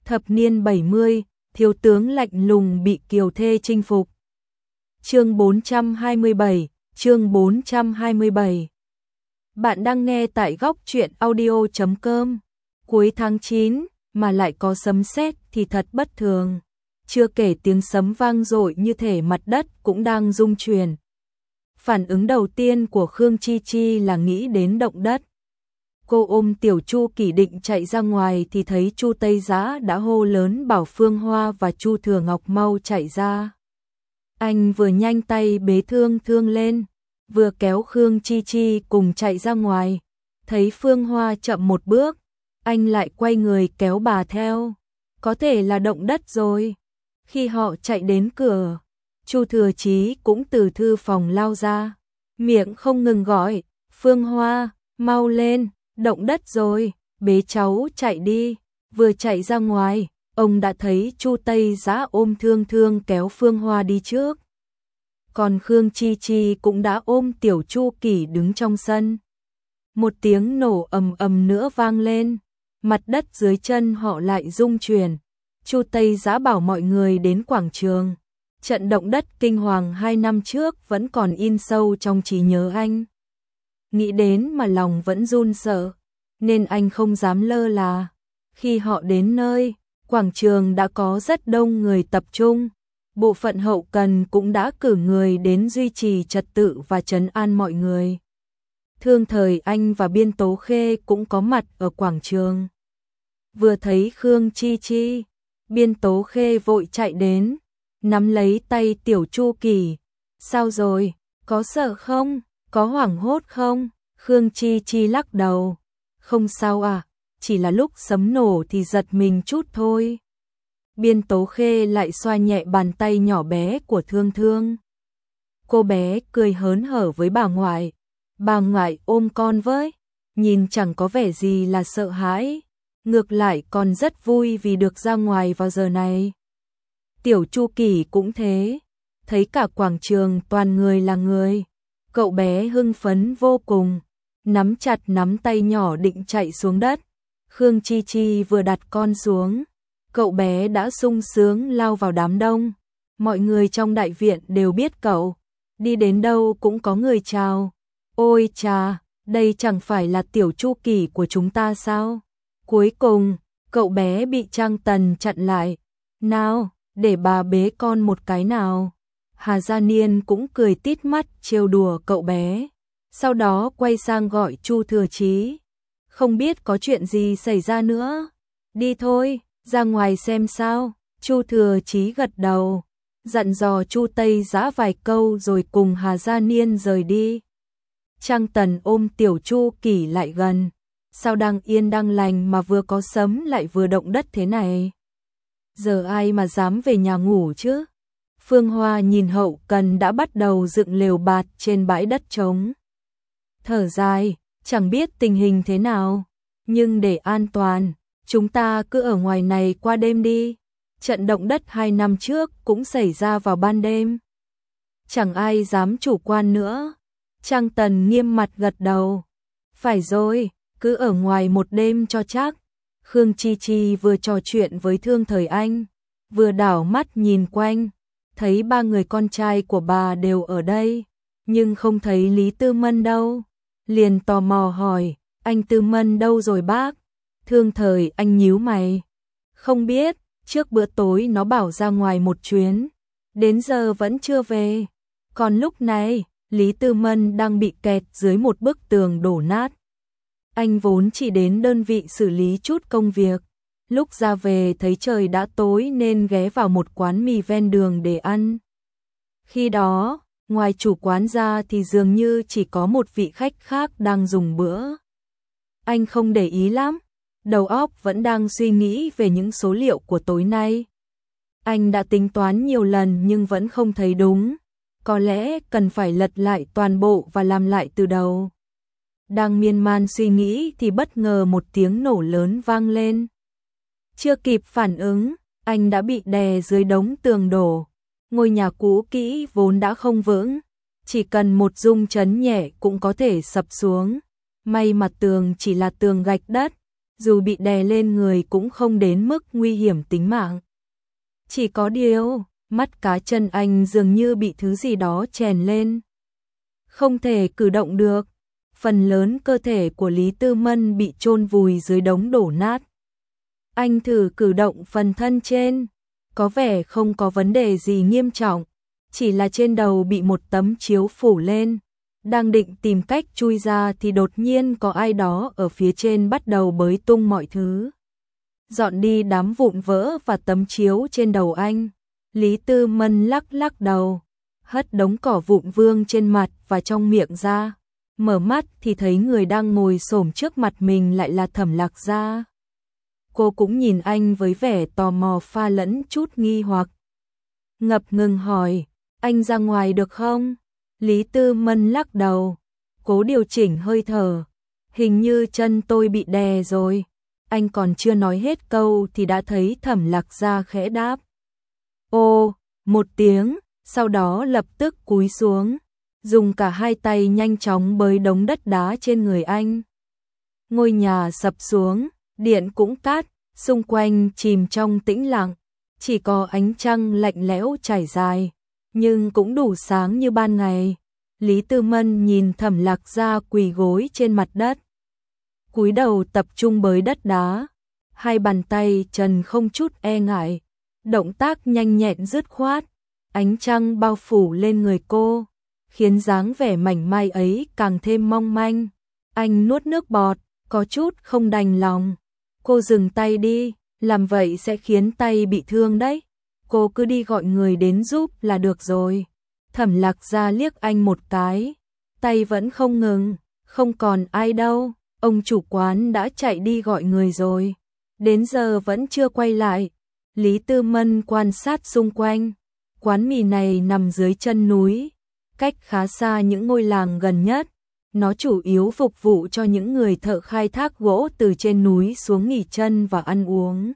Thập niên 70, thiếu tướng lạnh lùng bị kiều thê chinh phục. Chương 427, chương 427. Bạn đang nghe tại góc truyện audio.com. Cuối tháng 9 mà lại có sấm sét thì thật bất thường. Chưa kể tiếng sấm vang dội như thể mặt đất cũng đang rung chuyển. Phản ứng đầu tiên của Khương Chi Chi là nghĩ đến động đất. Cô ôm Tiểu Chu Kỷ định chạy ra ngoài thì thấy Chu Tây Dã đã hô lớn bảo Phương Hoa và Chu Thừa Ngọc mau chạy ra. Anh vừa nhanh tay bế Thương Thương lên, vừa kéo Khương Chi Chi cùng chạy ra ngoài. Thấy Phương Hoa chậm một bước, anh lại quay người kéo bà theo. Có thể là động đất rồi. Khi họ chạy đến cửa, Chu Thừa Chí cũng từ thư phòng lao ra, miệng không ngừng gọi, Phương Hoa, mau lên, động đất rồi, bế cháu chạy đi. Vừa chạy ra ngoài, ông đã thấy Chu Tây Dã ôm Thương Thương kéo Phương Hoa đi trước. Còn Khương Chi Chi cũng đã ôm Tiểu Chu Kỷ đứng trong sân. Một tiếng nổ ầm ầm nữa vang lên, mặt đất dưới chân họ lại rung chuyển. Chu Tây Dã bảo mọi người đến quảng trường. Trận động đất kinh hoàng 2 năm trước vẫn còn in sâu trong trí nhớ anh. Nghĩ đến mà lòng vẫn run sợ, nên anh không dám lơ là. Khi họ đến nơi, quảng trường đã có rất đông người tập trung. Bộ phận hậu cần cũng đã cử người đến duy trì trật tự và trấn an mọi người. Thương Thời Anh và Biên Tố Khê cũng có mặt ở quảng trường. Vừa thấy Khương Chi Chi, Biên Tố Khê vội chạy đến, nắm lấy tay Tiểu Chu Kỷ. Sao rồi, có sợ không, có hoảng hốt không? Khương Chi Chi lắc đầu. Không sao à, chỉ là lúc sấm nổ thì giật mình chút thôi. Biên Tố Khê lại xoa nhẹ bàn tay nhỏ bé của Thương Thương. Cô bé cười hớn hở với bà ngoại. Bà ngoại ôm con với, nhìn chẳng có vẻ gì là sợ hãi. Ngược lại còn rất vui vì được ra ngoài vào giờ này. Tiểu Chu Kỷ cũng thế, thấy cả quảng trường toàn người là người. Cậu bé hưng phấn vô cùng, nắm chặt nắm tay nhỏ định chạy xuống đất. Khương Chi Chi vừa đặt con xuống, cậu bé đã sung sướng lao vào đám đông. Mọi người trong đại viện đều biết cậu, đi đến đâu cũng có người chào. Ôi chà, đây chẳng phải là Tiểu Chu Kỷ của chúng ta sao? Cuối cùng, cậu bé bị Trang Tần chặn lại. Nào, để bà bế con một cái nào. Hà Gia Niên cũng cười tít mắt trêu đùa cậu bé. Sau đó quay sang gọi Chu Thừa Chí. Không biết có chuyện gì xảy ra nữa. Đi thôi, ra ngoài xem sao. Chu Thừa Chí gật đầu, dặn dò Chu Tây Dã vài câu rồi cùng Hà Gia Niên rời đi. Trang Tần ôm Tiểu Chu Kỷ lại gần. Sao đang yên đang lành mà vừa có sấm lại vừa động đất thế này? Giờ ai mà dám về nhà ngủ chứ? Phương Hoa nhìn hậu cần đã bắt đầu dựng lều bạt trên bãi đất trống. Thở dài, chẳng biết tình hình thế nào, nhưng để an toàn, chúng ta cứ ở ngoài này qua đêm đi. Trận động đất 2 năm trước cũng xảy ra vào ban đêm. Chẳng ai dám chủ quan nữa. Trang Tần nghiêm mặt gật đầu. Phải rồi, cứ ở ngoài một đêm cho chắc. Khương Chi Chi vừa trò chuyện với Thương Thời Anh, vừa đảo mắt nhìn quanh, thấy 3 người con trai của bà đều ở đây, nhưng không thấy Lý Tư Mân đâu. Liền tò mò hỏi, anh Tư Mân đâu rồi bác? Thương Thời Anh nhíu mày. Không biết, trước bữa tối nó bảo ra ngoài một chuyến, đến giờ vẫn chưa về. Còn lúc này, Lý Tư Mân đang bị kẹt dưới một bức tường đổ nát. Anh vốn chỉ đến đơn vị xử lý chút công việc. Lúc ra về thấy trời đã tối nên ghé vào một quán mì ven đường để ăn. Khi đó, ngoài chủ quán ra thì dường như chỉ có một vị khách khác đang dùng bữa. Anh không để ý lắm, đầu óc vẫn đang suy nghĩ về những số liệu của tối nay. Anh đã tính toán nhiều lần nhưng vẫn không thấy đúng. Có lẽ cần phải lật lại toàn bộ và làm lại từ đầu. Đang miên man suy nghĩ thì bất ngờ một tiếng nổ lớn vang lên. Chưa kịp phản ứng, anh đã bị đè dưới đống tường đổ. Ngôi nhà cũ kỹ vốn đã không vững, chỉ cần một rung chấn nhẹ cũng có thể sập xuống. May mà tường chỉ là tường gạch đất, dù bị đè lên người cũng không đến mức nguy hiểm tính mạng. Chỉ có điều, mắt cá chân anh dường như bị thứ gì đó chèn lên. Không thể cử động được, phần lớn cơ thể của Lý Tư Mân bị chôn vùi dưới đống đổ nát. Anh thử cử động phần thân trên, có vẻ không có vấn đề gì nghiêm trọng, chỉ là trên đầu bị một tấm chiếu phủ lên. Đang định tìm cách chui ra thì đột nhiên có ai đó ở phía trên bắt đầu bới tung mọi thứ. Dọn đi đám vụn vỡ và tấm chiếu trên đầu anh. Lý Tư Mân lắc lắc đầu, hất đống cỏ vụn vương trên mặt và trong miệng ra. Mở mắt thì thấy người đang ngồi xổm trước mặt mình lại là Thẩm Lạc Gia. Cô cũng nhìn anh với vẻ tò mò pha lẫn chút nghi hoặc. Ngập ngừng hỏi, anh ra ngoài được không? Lý Tư Mân lắc đầu, cố điều chỉnh hơi thở. Hình như chân tôi bị đè rồi. Anh còn chưa nói hết câu thì đã thấy Thẩm Lạc Gia khẽ đáp. Ô, một tiếng, sau đó lập tức cúi xuống, dùng cả hai tay nhanh chóng bới đống đất đá trên người anh. Ngôi nhà sập xuống, điện cũng cắt, xung quanh chìm trong tĩnh lặng, chỉ có ánh trăng lạnh lẽo trải dài, nhưng cũng đủ sáng như ban ngày. Lý Tư Mân nhìn Thẩm Lạc Gia quỳ gối trên mặt đất, cúi đầu tập trung bới đất đá, hai bàn tay trần không chút e ngại, động tác nhanh nhẹn dứt khoát. Ánh trăng bao phủ lên người cô, khiến dáng vẻ mảnh mai ấy càng thêm mong manh. Anh nuốt nước bọt, có chút không đành lòng. Cô dừng tay đi, làm vậy sẽ khiến tay bị thương đấy. Cô cứ đi gọi người đến giúp là được rồi. Thẩm Lạc Gia liếc anh một cái, tay vẫn không ngừng, không còn ai đâu. Ông chủ quán đã chạy đi gọi người rồi, đến giờ vẫn chưa quay lại. Lý Tư Mân quan sát xung quanh. Quán mì này nằm dưới chân núi, cách khá xa những ngôi làng gần nhất. Nó chủ yếu phục vụ cho những người thợ khai thác gỗ từ trên núi xuống nghỉ chân và ăn uống.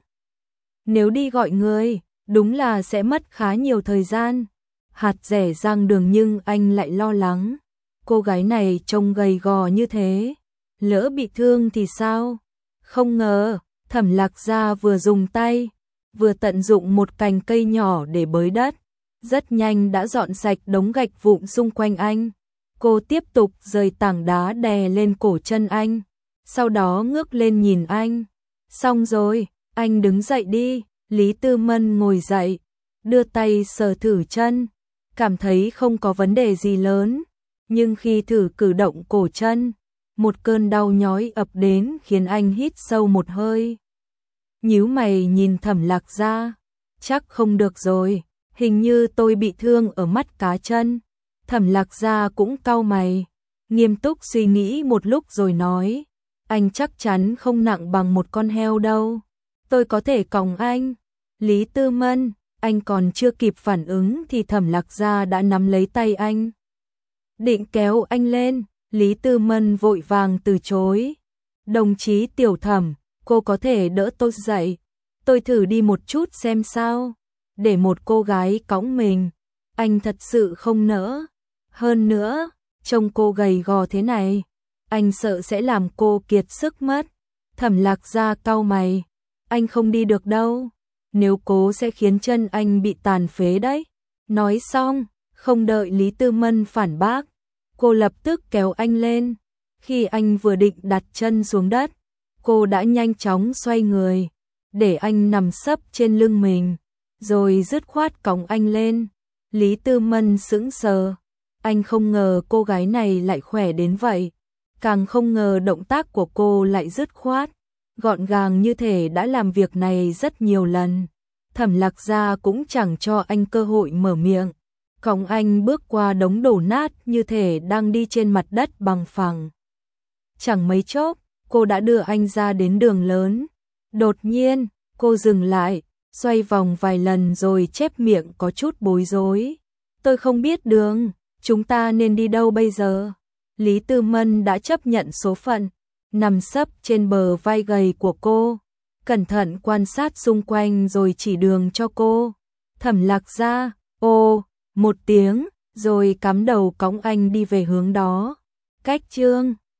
Nếu đi gọi người, đúng là sẽ mất khá nhiều thời gian. Hạt rẻ rang đường nhưng anh lại lo lắng. Cô gái này trông gầy gò như thế, lỡ bị thương thì sao? Không ngờ, Thẩm Lạc Gia vừa dùng tay, vừa tận dụng một cành cây nhỏ để bới đất. Rất nhanh đã dọn sạch đống gạch vụn xung quanh anh. Cô tiếp tục rời tảng đá đè lên cổ chân anh, sau đó ngước lên nhìn anh. Xong rồi, anh đứng dậy đi. Lý Tư Mân ngồi dậy, đưa tay sờ thử chân, cảm thấy không có vấn đề gì lớn. Nhưng khi thử cử động cổ chân, một cơn đau nhói ập đến khiến anh hít sâu một hơi. Nhíu mày nhìn Thẩm Lạc Gia, chắc không được rồi. Hình như tôi bị thương ở mắt cá chân. Thẩm Lạc Gia cũng cau mày, nghiêm túc suy nghĩ một lúc rồi nói, anh chắc chắn không nặng bằng một con heo đâu. Tôi có thể còng anh. Lý Tư Mân, anh còn chưa kịp phản ứng thì Thẩm Lạc Gia đã nắm lấy tay anh, định kéo anh lên. Lý Tư Mân vội vàng từ chối. Đồng chí Tiểu Thẩm, cô có thể đỡ tôi dậy. Tôi thử đi một chút xem sao. Để một cô gái cõng mình, anh thật sự không nỡ. Hơn nữa, trông cô gầy gò thế này, anh sợ sẽ làm cô kiệt sức mất. Thẩm Lạc Gia cau mày, anh không đi được đâu. Nếu cố sẽ khiến chân anh bị tàn phế đấy. Nói xong, không đợi Lý Tư Mân phản bác, cô lập tức kéo anh lên. Khi anh vừa định đặt chân xuống đất, cô đã nhanh chóng xoay người, để anh nằm sấp trên lưng mình, rồi dứt khoát cõng anh lên. Lý Tư Mân sững sờ, anh không ngờ cô gái này lại khỏe đến vậy, càng không ngờ động tác của cô lại dứt khoát, gọn gàng như thể đã làm việc này rất nhiều lần. Thẩm Lạc Gia cũng chẳng cho anh cơ hội mở miệng, cõng anh bước qua đống đổ nát như thể đang đi trên mặt đất bằng phẳng. Chẳng mấy chốc, cô đã đưa anh ra đến đường lớn. Đột nhiên, cô dừng lại, xoay vòng vài lần rồi chép miệng có chút bối rối. Tôi không biết đường, chúng ta nên đi đâu bây giờ? Lý Tư Mân đã chấp nhận số phận, nằm sấp trên bờ vai gầy của cô, cẩn thận quan sát xung quanh rồi chỉ đường cho cô. Thẩm Lạc Gia, ô, một tiếng, rồi cắm đầu cõng anh đi về hướng đó. Cách chương